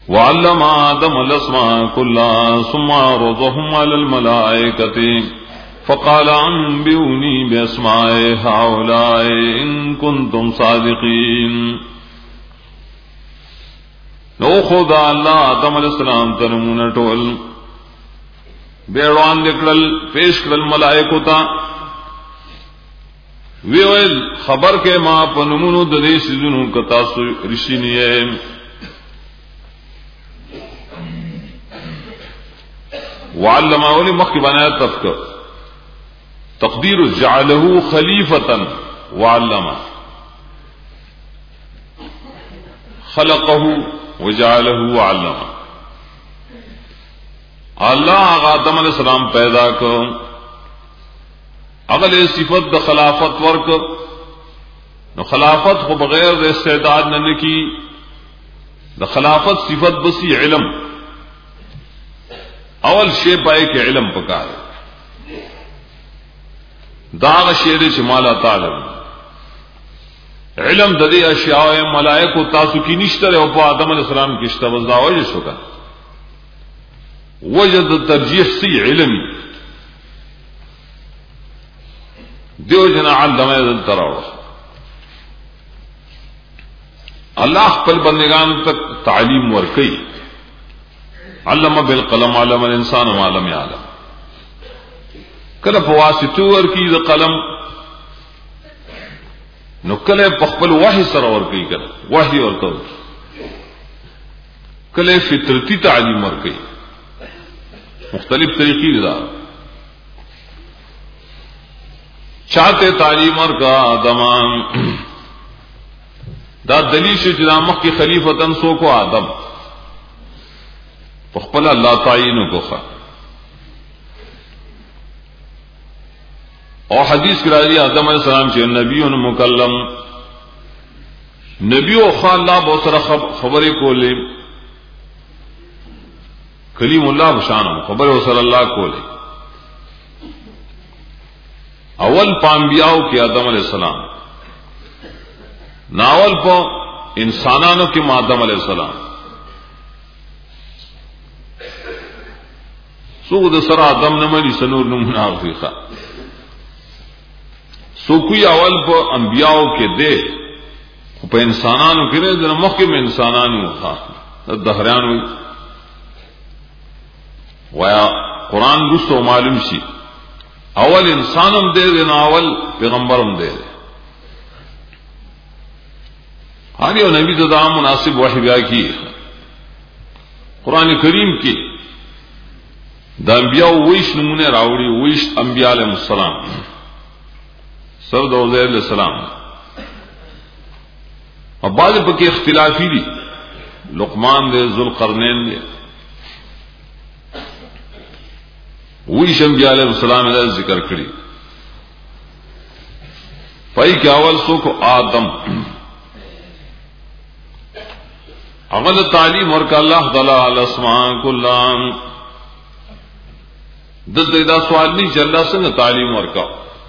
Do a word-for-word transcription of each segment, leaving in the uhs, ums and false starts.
وعلم آدم الأسماء كلها ثم عرضهم على الملائكة فقال أنبئوني بأسماء هؤلاء إن كنتم صادقين. نو خدا اللہ آدم علیہ السلام تنمون ٹول بیڑوان لکڑل پیش کرل ملائکو تا ویویل خبر کے ما پنمونو ددی سیزنو کتاسو رشینی ہے. وعلم اولی مخی بنایا تفکر تقدیر جعلہ خلیفتا وعلم خلقہ وجعلہ وعلم. اللہ آدم علیہ السلام پیدا کر اگلے صفت دا خلافت ورک نو خلافت کو بغیر استعداد نہ کی دا خلافت صفت بسی علم اول شے پائے کہ علم پکار داغ شیر چمالا تعلم علم ددی اشیاء ملائکو تاسو کی نشتر ہے اوپا آدم علیہ السلام کی اشتبزدہ وجہ شکا وجد ترجیح سی علمی دیو جنا علم ایدن تراؤ اللہ پل بندگان تک تعلیم ورکی علم بالقلم علم الانسان ما لم يعلم کله فواسطو ورکی ذ قلم نو کله پخپل وحی سره ورکی کله وحی ورته کله فطرتی تعلیم ورکی مختلف طریقې دا چاہتے تعلیم ورکا آدم دا دلیل شو چې مخ کی خلیفتن سو کو آدم فخپل اللہ تعین کو خا اور حدیث کرا دی آدم علیہ السلام سے نبی مکلم نبی و خا اللہ بہت سارا خبریں کو لے کلیم اللہ بشانم خبر و صلی اللہ کو لے اول پانبیاؤ کی آدم علیہ السلام ناول پو انسانانوں کی آدم علیہ السلام سو د سر آدم نمانی سنور نمنا افریقہ سو کوئی اول پا انبیاء کے دے پا انسانانو کے دے مخیم انسانانو خواہ دہرانوی ویا قرآن رسو معلوم شی اول انسانم دے دے نا اول پیغمبرم دے دے آنی و نبی دا مناسب وحی بیا کی قرآن کریم کی دا انبیاء ویش نمونے راوڑی ویش انبیاء علیہ السلام سر دا عزیر علیہ السلام اور بعض پکی اختلافی دی لقمان دے ذوالقرنین دے ویش انبیاء علیہ السلام علیہ ذکر کری پائی کہ اول سو کو آدم اول تعلیم اور کہ اللہ تعالی علیہ السلام کلام دس دا سوال نہیں چل رہا سنگ تعلیم ورکا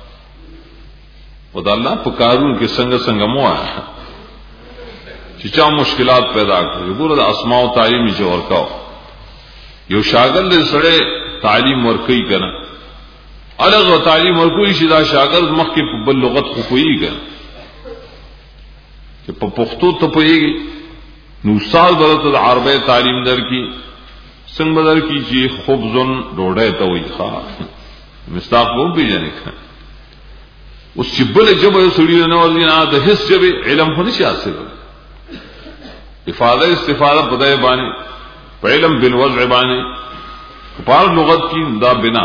خدا اللہ پکارون کے سنگ سنگ مو آیا چچا مشکلات پیدا کر پورا اسماء و تعلیم ہی جو ورکاو یو شاگرد دے سڑے تعلیم ورکی کنا الگ و تعلیم ورکوئی شدا شاگرد مخ کے بل لغت خوئی کنا کہ پختو تپوئی گی نو سال برت عربی تعلیم در کی سنگ بدر کی چی خبزن ڈوڑے تو وہی خواہ مستاق وہ بھی جانے کا اس چبل جب سڑی نوازینا دا حس جب علم ہونے سے حاصل ہو افادہ استفادہ بدائے بانے پا علم بالوضع بانے پار لغت کی دا بنا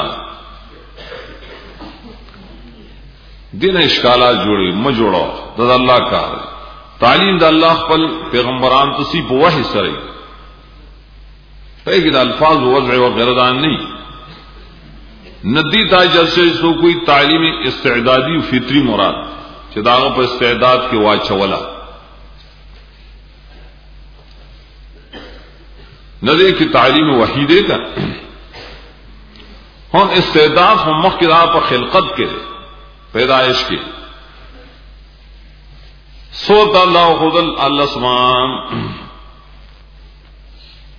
دین اشکالات جوڑے مجوڑا دا اللہ کا تعلیم دا اللہ پل پیغمبران تصیب وحی سرئی کہ الفاظ وضع وغیرہ دان نہیں ندی تاجر سے سو کوئی تعلیم استعدادی فطری مراد چداغ پر استعداد کے واچولا ندے کی تعلیم وحیدے کا ہم استعداد ہم مخ کی راہ پر خلقت کے پیدائش کے سوت اللہ خود اللہ سمان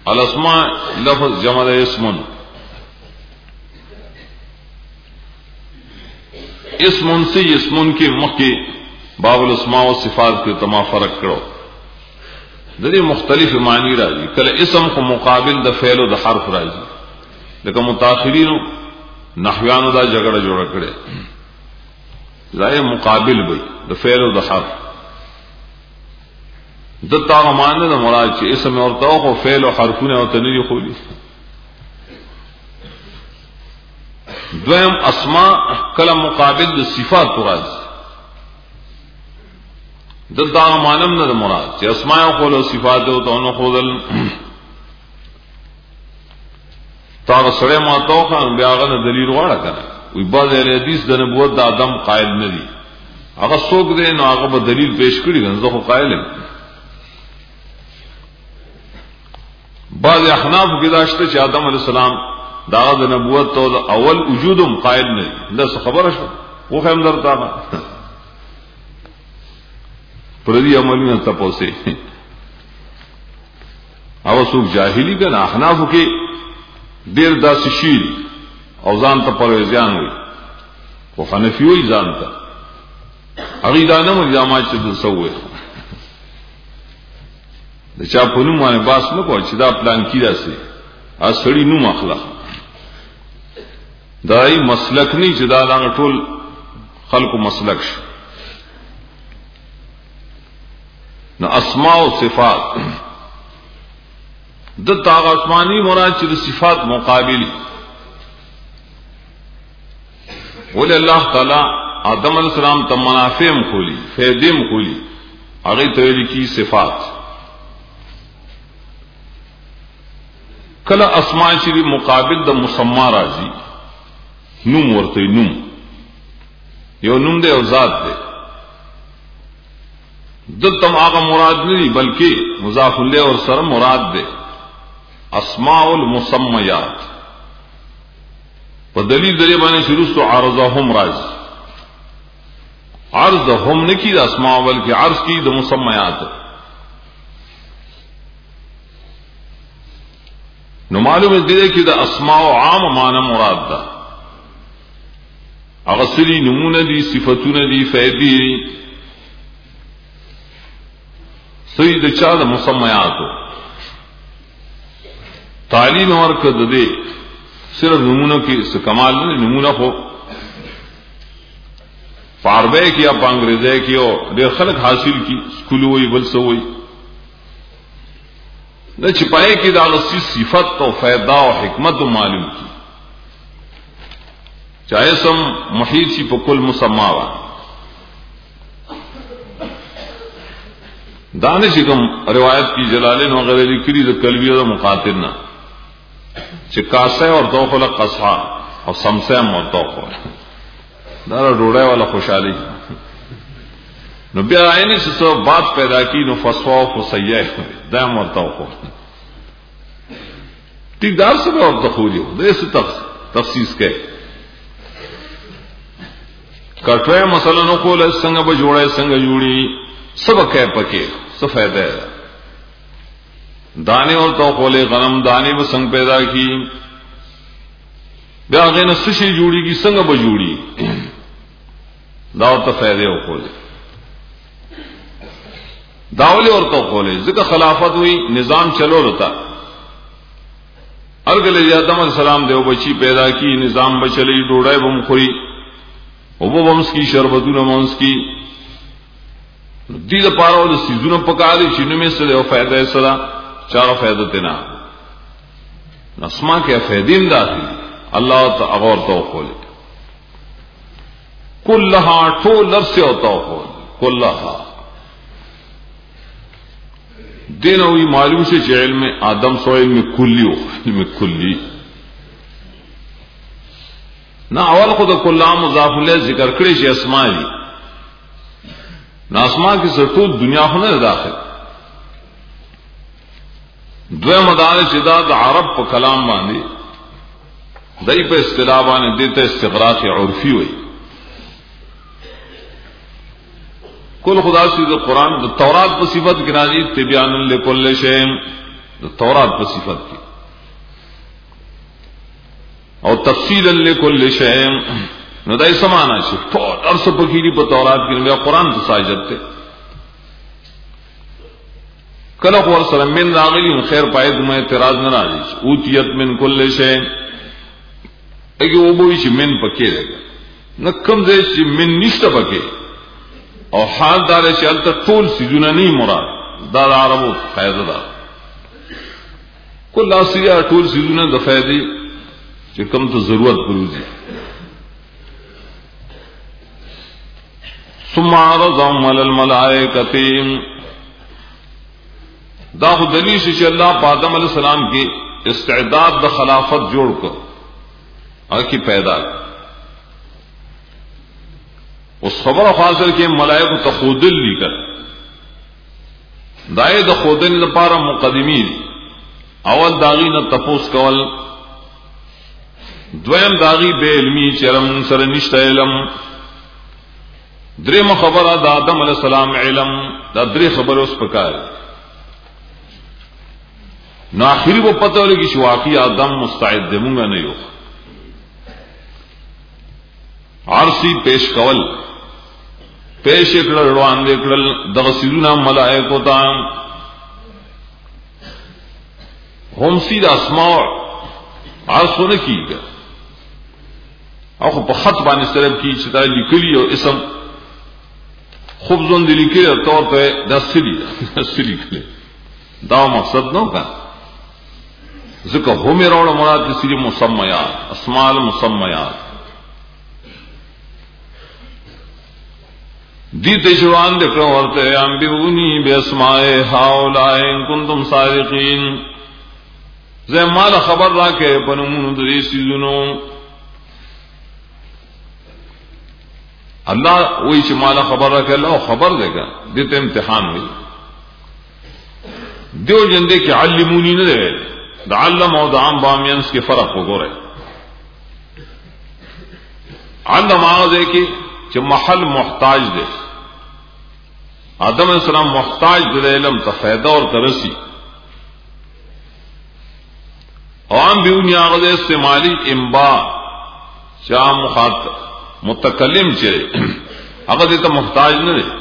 الاسماء لفظ جمع ہے اسمن. اسمن سے اسمن کے مخی باب الاسماء و صفات کے تما فرق کرو دلی مختلف معنی راضی کل اسم کو مقابل د فعل و د حرف راضی لیکن متاخرین نحویان دا جگڑا جوڑا کرے ظاہر مقابل بھئی د فعل و د حرف دتا معنی دا مراد چ اسم اور تو کو فعل و حرف نے ہوتا نہیں خولی. دویم اسماء کل مقابل د صفات راضی دتا مانم نہ مراد چ اسماء قول و صفات تو انو خودل تا سڑے ما تو خان بیاغه دلیل واړه کړه وی بعض حدیث د نبوت د ادم قائل نه دي هغه څوک دی نو هغه به دلیل پیش کړي غنځه خو قائل یم. بعض احناف کې داشته چې آدم علیہ السلام دا د نبوت تو اول وجودم قائل نه دي دا خبره شو خو هم درته پردی عملونه تپوسه او څوک جاهلی کنه احناف کې دیر داس شیر او ځان ته پرويزيان وي او حنفیوي ځان ته عقیده نه مو جامع چې د سوې د چا په نوم باندې باس نه کوي چې دا پلان کیدا سي ا سړی نوم اخلاق دای مسلک نه چې دا لاغ ټول خلق مسلک شي. نو اسماء و صفات د تاغ آسمانی مراد چې د صفات مقابلی ول الله تعالی آدم علیہ السلام ته منافعم کولی فیدم کولی هغه ته لیکي صفات. کله اسماء چې مقابل د مسما راځي نوم ورته نوم یو نوم دی او ذات دی دتم هغه مراد نه دی بلکې مضاف الیه اور سره مراد دی اسماء المسمیات په دلیل درې باندې شروع سو عرضهم راز عرضهم نکی د اسماء بلکې عرض کی د مسمیات. نو معلوم دی چې د اسماء عام معنی مراد ده هغه سری نمونه دي صفاتونه دي فائدې سید چا د مسمیات تعلیم ورکړه د دې صرف نمونه کې څه کمال نه نمونه خو فاربه کې یا انګریزي کې او د خلق حاصل کی سکول وي بل څه وي نه چپای کې د اصلي صفات او فائدہ او حکمت معلوم کی چاہے سم محیط سی په کل مسما وا دانش کم روایت کی جلالین وغیرہ لکھری د کلبی او مقاتل نہ چکاسے اور توخل قصحا اور سمسے اور توخل دارا ڈوڑے والا خوشحالی نو بیا آئینی سے سو بات پیدا کی نو فسوا فسیح دائم اور توخل ٹھیک دار سے بھی اور تخولی ہو دے سے تفسیس کے کٹوے مسئلہ نو کول سنگ بجوڑے سنگ جوڑی سب کہ پکے سفید ہے دانے اور تو کھولے غنم دانے وہ سنگ پیدا کی بیا غین سشی جوڑی کی سنگ بجوڑی داو تو فائدے ہو کھولے داولے اور تو کھولے ذکر خلافت ہوئی نظام چلو رہتا ارگل آدم علیہ السلام دیو بچی پیدا کی نظام بچلی ڈوڑے بم خوری وہ بمس کی شربتون ممس کی دید پارا د سیزونو پکا دی چې نومې سره او فائدہ سره چا فائدہ تنا نسما کې فائدین داخلي الله تعالی اور توقل كلها طول لفظ او توقل كلها دین او معلوم سے چې علم آدم سو علم کلی او علم کلی نا اول خود کلها مضاف الیہ ذکر کړی چې اسماء دي ناسما کی سرطول دنیا ہونے داخل دوے مدار شداد عرب پا کلام باندھی دئی پہ اصطلاح باندھی دیتا استغراق عرفی ہوئی کل خدا سے قرآن تورات پہ صفت کی نازی تبیان لکل شیم تورات پر صفت کی اور تفصیلا لکل شیء نو دای سمانا شي ټول ارس پکې په تورات کې نو قرآن ته ساجد ته کله ور سره من راغلی خیر پای دمه اعتراض نه راځي اوتیت من کل شیء اګه وبوي چې من پکې ده نو کوم ځای چې من نشته پکې او حال دار چې الته ټول سيزونه نه مراد دا عربو قاعده ده کله سیا ټول سيزونه د فائدې چې کوم ته ضرورت پروزي ثم عرضهم على الملائکه دا خو دلیل چې الله په آدم علیہ السلام کې استعداد د خلافت جوړ کړ هغه کی پیدا اس خبر حاصل کې ملائکه ته خودل لیکل دای د خودن لپاره مقدمی اول داغی نه تپوس کول دویم داغی بے علمی چرم سره نشته علم دریم خبره د آدم علیہ السلام علم دا درې خبره اوس پکار نو اخری وہ پتہ لگی چې واقعي آدم مستعد دی مونږ نه یو عرصی پیش کول پیش کړل روان دې کړل دغه سيزونه ملائکه ته هم سید اسماء عرصونه کیږي او په خط باندې سره کی چې دا لیکلی او اسم خوب زون دي لیکي او طور په دسلی دسلی کړي دا مقصد نو کا ذکر هم راوړ مراد دي سری مسمیات اسماء المسمیات دی تشوان دې کړه ورته ام بیونی باسماء هؤلاء ان کنتم صادقین زه مال خبر راکې پنومونو درې سيزونو اللہ وہی چې مال خبر راکې الله خبر دیګا دته امتحان وي دیو جندې کې علمونی نه دی د علم او د عام بامینس کې فرق وګوره علم هغه کې چې محل محتاج دی آدم علیہ السلام محتاج دی علم ته فائدہ اور ترسی عام بیونی هغه استعمالی انباء چا مخاطب متکلم چره هغه دې ته محتاج نه دی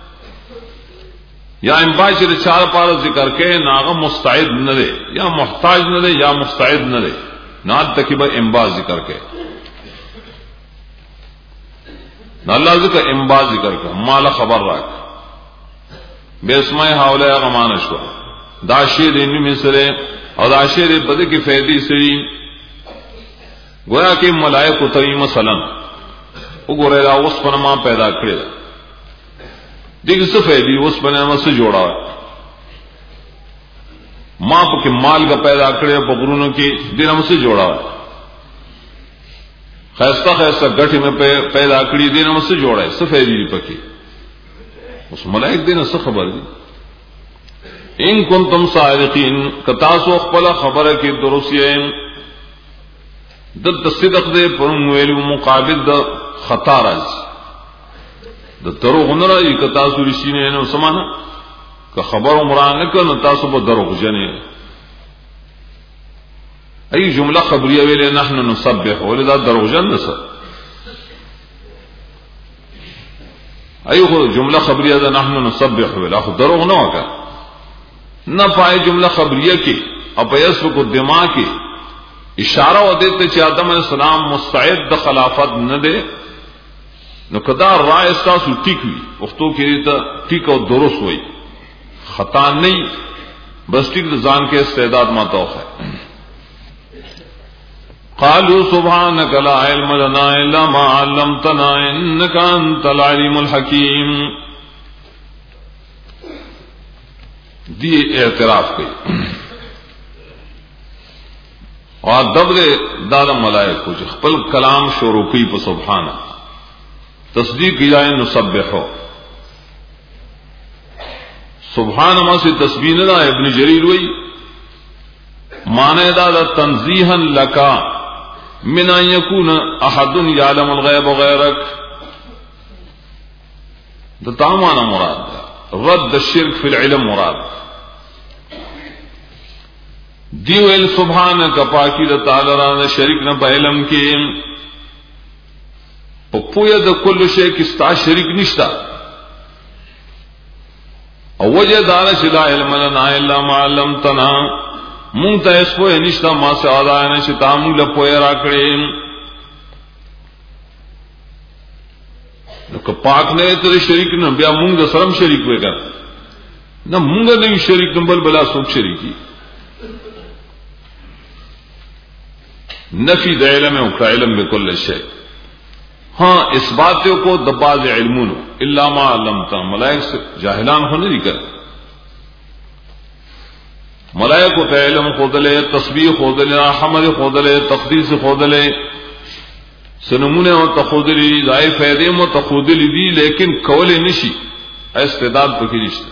یا انباء چې چار پار ذکر کې ناغه مستعد نه دی یا محتاج نه دی یا مستعد نه دی نه تکبه انباء ذکر کې نه الله ذکر انباء ذکر کې مال خبر راک به اسماء حواله غمان شو دا شی دې نیمه سره او دا شی دې بده کې فائدې سړي گویا کې ملائکه ته مثلا وګوره دا اوس په ما پیدا کړل دغه څه فائدې اوس په ما سره جوړا ما په کې مال کا پیدا کړې په غرونو کې دینه مو سره جوړا خاصه خاصه غټي مې پیدا کړې دینه مو سره جوړا څه فائدې پکې اوس ملائک دینه څه خبر دي ان کنتم صادقین کتا سو خپل خبره کې دروسیه د صدق دې پر ویلو مقابل د خطا راځي د دروغ نه راځي که تاسو رښتینه نه سمانه که خبر عمران نه کنه تاسو به دروغ جنې ای جمله خبریه ویلې نحن نسبح ولدا دروغ جن نسه ایغه جمله خبریه ده نحن نسبح ولا خو دروغ نه وکړه نه پای جمله خبریه کې او په اسو کو دماغ کې اشاره و دیتے چې آدم علیہ السلام مستعد د خلافت نه دی نو کدا رائے تاسو ټیک وي وختو کې ته ټیک او درست وي خطا نه بس ټیک ځان کې استعداد ما توخه قالوا سبحانك لا علم لنا الا ما علمتنا انك انت العليم الحكيم دی اعتراف کوي اور دبر دار ملائکہ جو خپل کلام شروع کی په سبحانه تصدیق جائے نسبحو سبحان ما سے تسبیح نہ ابن جریر وئی معنی دا تنزیحا لکا من ان یکون احد یعلم الغیب غیرک دا تمام مراد رد الشرک فی العلم مراد دیو ال سبحانک پاکی د تعالی را شریک نہ علم کی او پویا د کل شی کی ستا شریک نشتا او وجه دار چې لا علم لنا الا ما علمتنا مونږ ته اس په نشتا ما سه ادا نه چې تاسو له پویا را کړې نو که پاک نه ته شریک نه بیا مونږ د سرم شریک وګا نہ مونږ نه شریک بل بلا څوک شریکی نفی د علم او علم بكل شيء ہاں اس بات کو دباز علمون الا ما علمتا ملائک سے جاہلان ہونے نہیں کر ملائک کو علم خود لے تسبیح خود لے حمد خود لے تقدیس خود لے سنمونے اور تخود لی ضائع فیدے و تخود لی دی لیکن قول نشی استعداد پکی رشتہ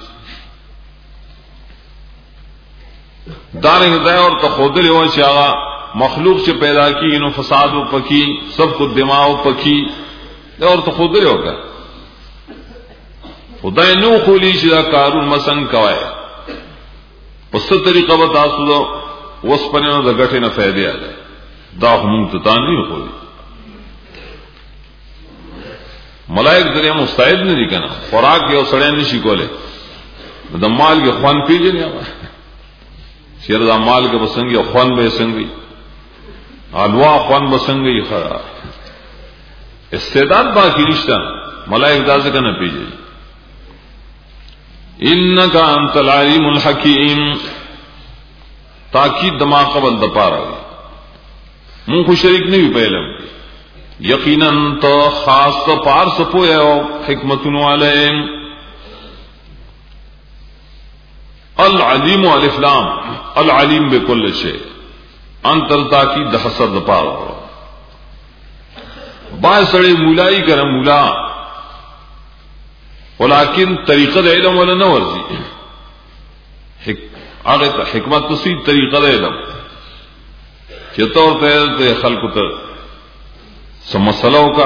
دار ہدایہ اور تخود لی وہ چاہا مخلوق سے پیدا کی انو فساد و پکی سب کو دماغ پکی اور تو خود ہوگا خدا نو خولی شدہ کارون مسنگ کوائے اس طریقہ بتا سو اس پنے نو دگٹے نہ فائدے آ جائے دا ہم تتان نہیں خولی ملائک دریا مستعد نہیں کہنا خوراک یا سڑے نہیں شکولے مال کے خوان پیجے نہیں آوا شیر دا مال کے بسنگی اور خوان بے سنگی الوا خوان بسنگی خرا استعداد باقی رشتہ ملائک داز کا نہ پیجے انکا انت العلیم الحکیم تاکید دماغ قبل دپا رہا منہ کو شریک نہیں بھی پہلے یقیناً تو خاص تو پار سپوئے ہو حکمتن والے العلیم والافلام العلیم بکل شے انتر تاکید حسد دپا رہا بعض سڑے مولائی کرا مولا ولیکن طریقہ دا علم والا نہ ورزی آگے حکمت تسی طریقہ دا علم چطور تے خلق تر سمسلوں کا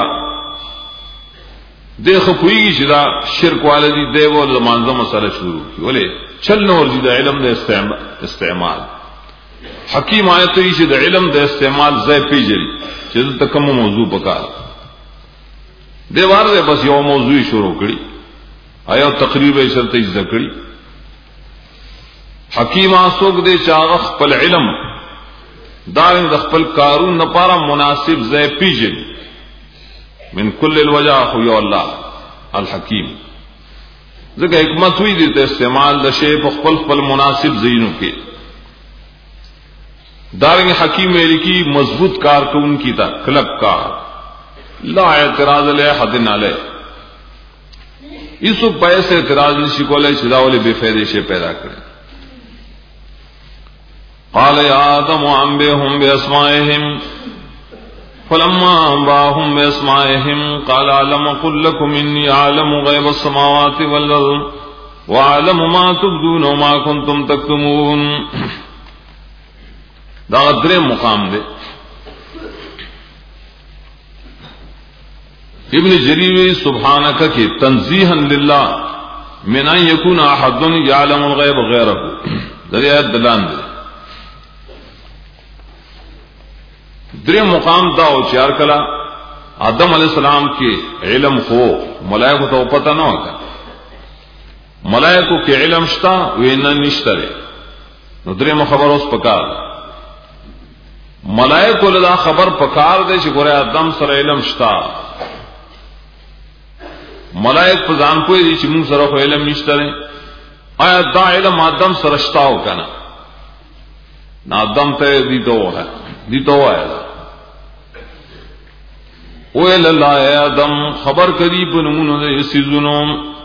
دیکھ پوئی گی چدا شرک والے دی دے وہ زمانزہ مسئلہ شروع کی بولے چل نہ ورزی دا علم دا استعمال حکیم آیت ہی چدا علم دا استعمال زی پی جری چدا تکم موضوع پکار دیوار دے بس یو موضوع شروع کری آیا تقریب شرط ذکری حکیم آسوک دے چاغخ پل علم دارن دخپل کارون نپارا مناسب زی پیجن من کل الوجہ خویو اللہ الحکیم ذکر حکمت ہوئی دیتے استعمال دا شیف خپل خپل مناسب زینوں کے دارن حکیم میری کی مضبوط کار کو ان کی تا کلک کار لا اعتراض علیہ حد علیہ اس پیسے اعتراض نشی کو لے چداولے بے فائدے سے پیدا کرے قال یا آدم انبئهم باسمائهم فلما انباهم باسمائهم قال علم قل لكم اني اعلم غيب السماوات والارض واعلم ما تبدون وما كنتم تكتمون دا درے مقام دے ابن جریر سبحانک کی تنزیحا للہ من ان یکون احد یعلم الغیب غیرہ دریات دلان دے درے مقام دا او چار کلا آدم علیہ السلام کے علم خو ملائکو تو پتہ نہ ہوتا ملائکو کے علم شتا وینا نشترے نو درے خبر اس پکار ملائکو لدا خبر پکار دے چھ گورے آدم سر علم شتا ملائک پر ځان کوئی دی چې موږ سره خو علم نشته نه آیا دا علم آدم سره شتا او کنه نا آدم ته دی تو ہے دی تو ہے او اللہ اے آدم خبر کری په نمونه دې سيزونو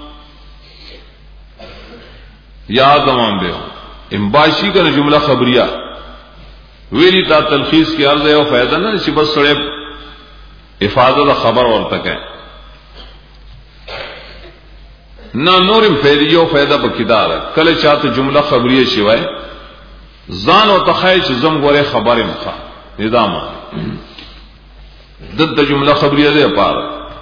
یا آدم انبیاء امباشی کا جملہ خبریہ ویلی تا تلخیص کی عرض ہے او فائدہ نہ چې بس سره افاده خبر اور تک ہے نہ نورم فیدیو فائدہ بکیدار کله چاته جمله خبریه شوای ځان او تخای چې زم غره خبره مخه نظام دد جمله خبریه ده پاره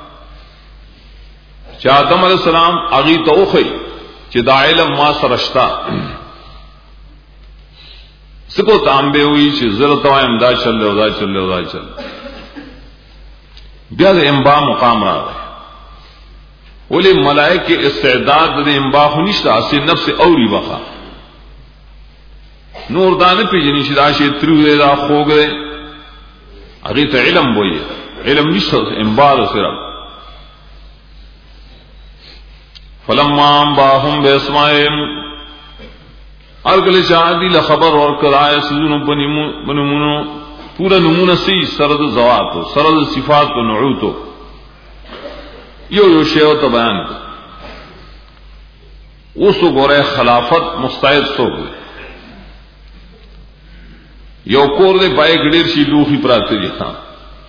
چې آدم علیہ السلام اغي توخی چې دا علم ما سرشتا سکو تانبے ہوئی چی ضرورت وائم دا چل لے دا چل لے دا چل لے بیا دا انبا مقام را رہے ولی ملائک کے استعداد دا انبا خونیشتا اسی نفس اوری بخا نور دانے پی جنی شدا شی تریو دے دا خوگ دے اگیت علم بوئی علم نشتا انبا دا سرم فلما انباهم باسمائم ارگل شاہدی لخبر اور کرائے سزن بنمونو پورا نمونہ سی سرد زواتو سرد صفات و نعوتو یو یو شیو تا بیان کو اسو گورے خلافت مستعد سو گئے یو کور دے بائے گڑیر شی لوخی پراتے دی خان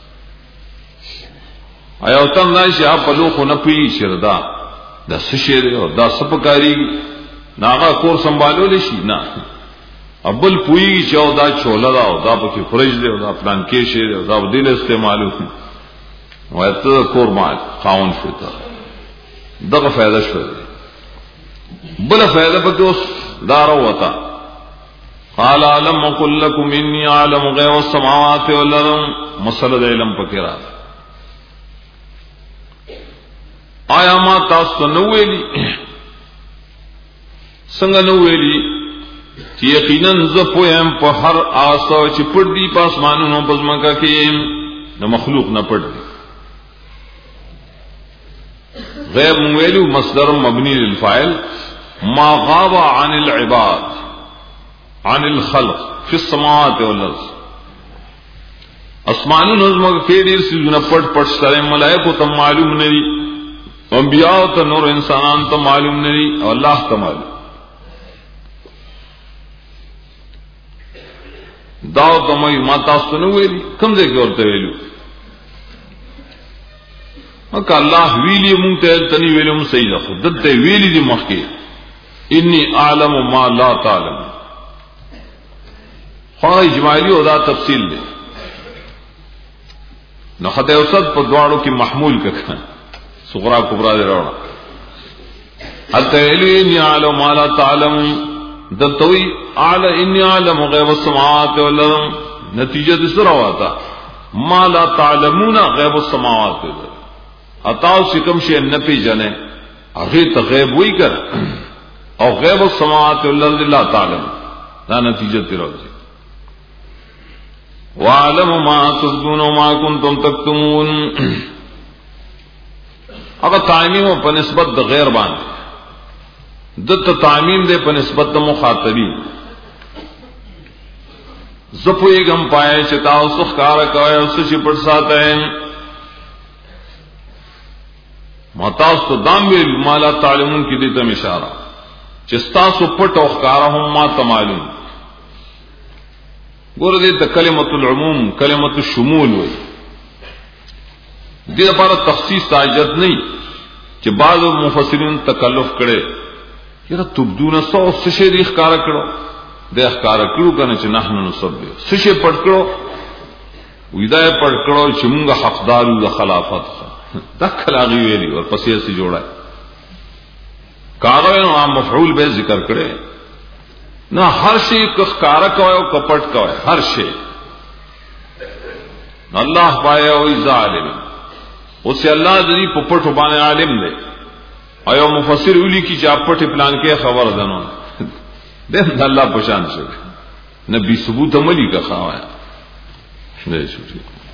آیا اتم نائشی آپ لوخو نپی شردا دا سشے دے اور دا سپکاری ناغا کور سنبھالو لیشی نا ابل پوئی چاو دا چولا دا دا پکی فرج دے دا پلان کیشے دے دا دل استعمالو ویت دا کور مال خاون شتا دا فائدہ شتا بلا فائدہ پکی اس دارا ہوتا قال علم قل لکم انی عالم غیب السماوات والارض مسلد علم پکی را آیا ما تاسو نویلی سنگا نویلی چی یقیناً زپویم پا ہر آسا چی پڑ دی پاس مانونو پزمکا کیم نہ مخلوق نہ پڑ دی غیب مویلو مصدر مبنی للفائل ما غاب عن العباد عن الخلق فی السماوات والارض اسمانو نظمکا کی دیر سی جنہ پڑ پڑ سرے ملائکو تم معلوم نہیں انبیاء تا نور انسانان تا معلوم نہیں اور اللہ تا معلوم داو تمہیں ماتاستو نو ویلی کم دے کے ورتے ویلو مکہ اللہ ویلی مونتے تنی ویلی من صحیح رکھو دتے ویلی دی مخی انی اعلم ما لا تعلم خواہ اجمالی او دا تفصیل دے نخط اوسط پر دوارو کی محمول ککھا سغرا کبرا دے روڑا حتی ویلی انی اعلم ما لا تعلم دتوی اعلی انی اعلم غیب السماوات والارض نتیجہ اس طرح ہوا تھا ما لا تعلمون غیب السماوات والارض اتاو سکم شے نپی جنے اغیت غیب ہوئی کر اور غیب السماوات والارض لا تعلم لا نتیجہ تیرہ جی وعلم ما تبدون وما کنتم تکتمون اگر تعمیم و پنسبت غیر باندھے دت تعمیم دے پر نسبت مخاطبی زپو ایگم پائے چتاو سخ کارا کوئے اس سے پڑ ساتا ہے ماتاس تو دام بھی مالا تعلمون کی دیتا اشارہ چستاسو پٹ اخکارا ہم ما تمالون گور دیتا کلمت العموم کلمت الشمول ہوئی دیتا پارا تخصیص تاجت نہیں کہ بعض مفسرین تکلف کرے یرا تبدون سو سشے دی اخکارا کرو دے اخکارا کرو کنا چھ نحن نصبے سشے پڑھ کرو ویدائے پڑھ کرو چھ منگا حقدارو دا خلافت دکھل آگی ویلی اور پسی سے جوڑا ہے کاروے نو آم مفعول بے ذکر کرے نہ ہر شے اخکارا کوئے کپٹ کوئے ہر شے اللہ پائے ویزا عالم اسے اللہ دری پپٹ بانے عالم دے آیا مفسر اولی کی چاپٹ پلان کے خبر دنوں دین اللہ پشان سے نبی ثبوت عملی کا خواہ ہے